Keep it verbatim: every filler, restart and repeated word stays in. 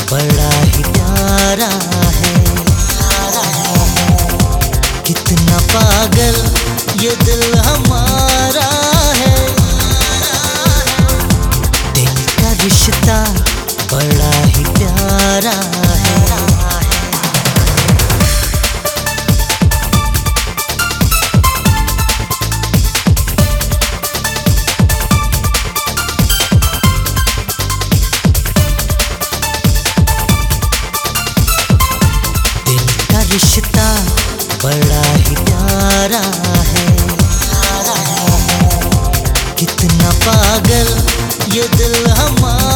बड़ा ही प्यारा है। कितना पागल ये दिल हमारा है। दिल का रिश्ता बड़ा ही प्यारा है। रिश्ता बड़ा ही प्यारा है। कितना पागल ये दिल हमारा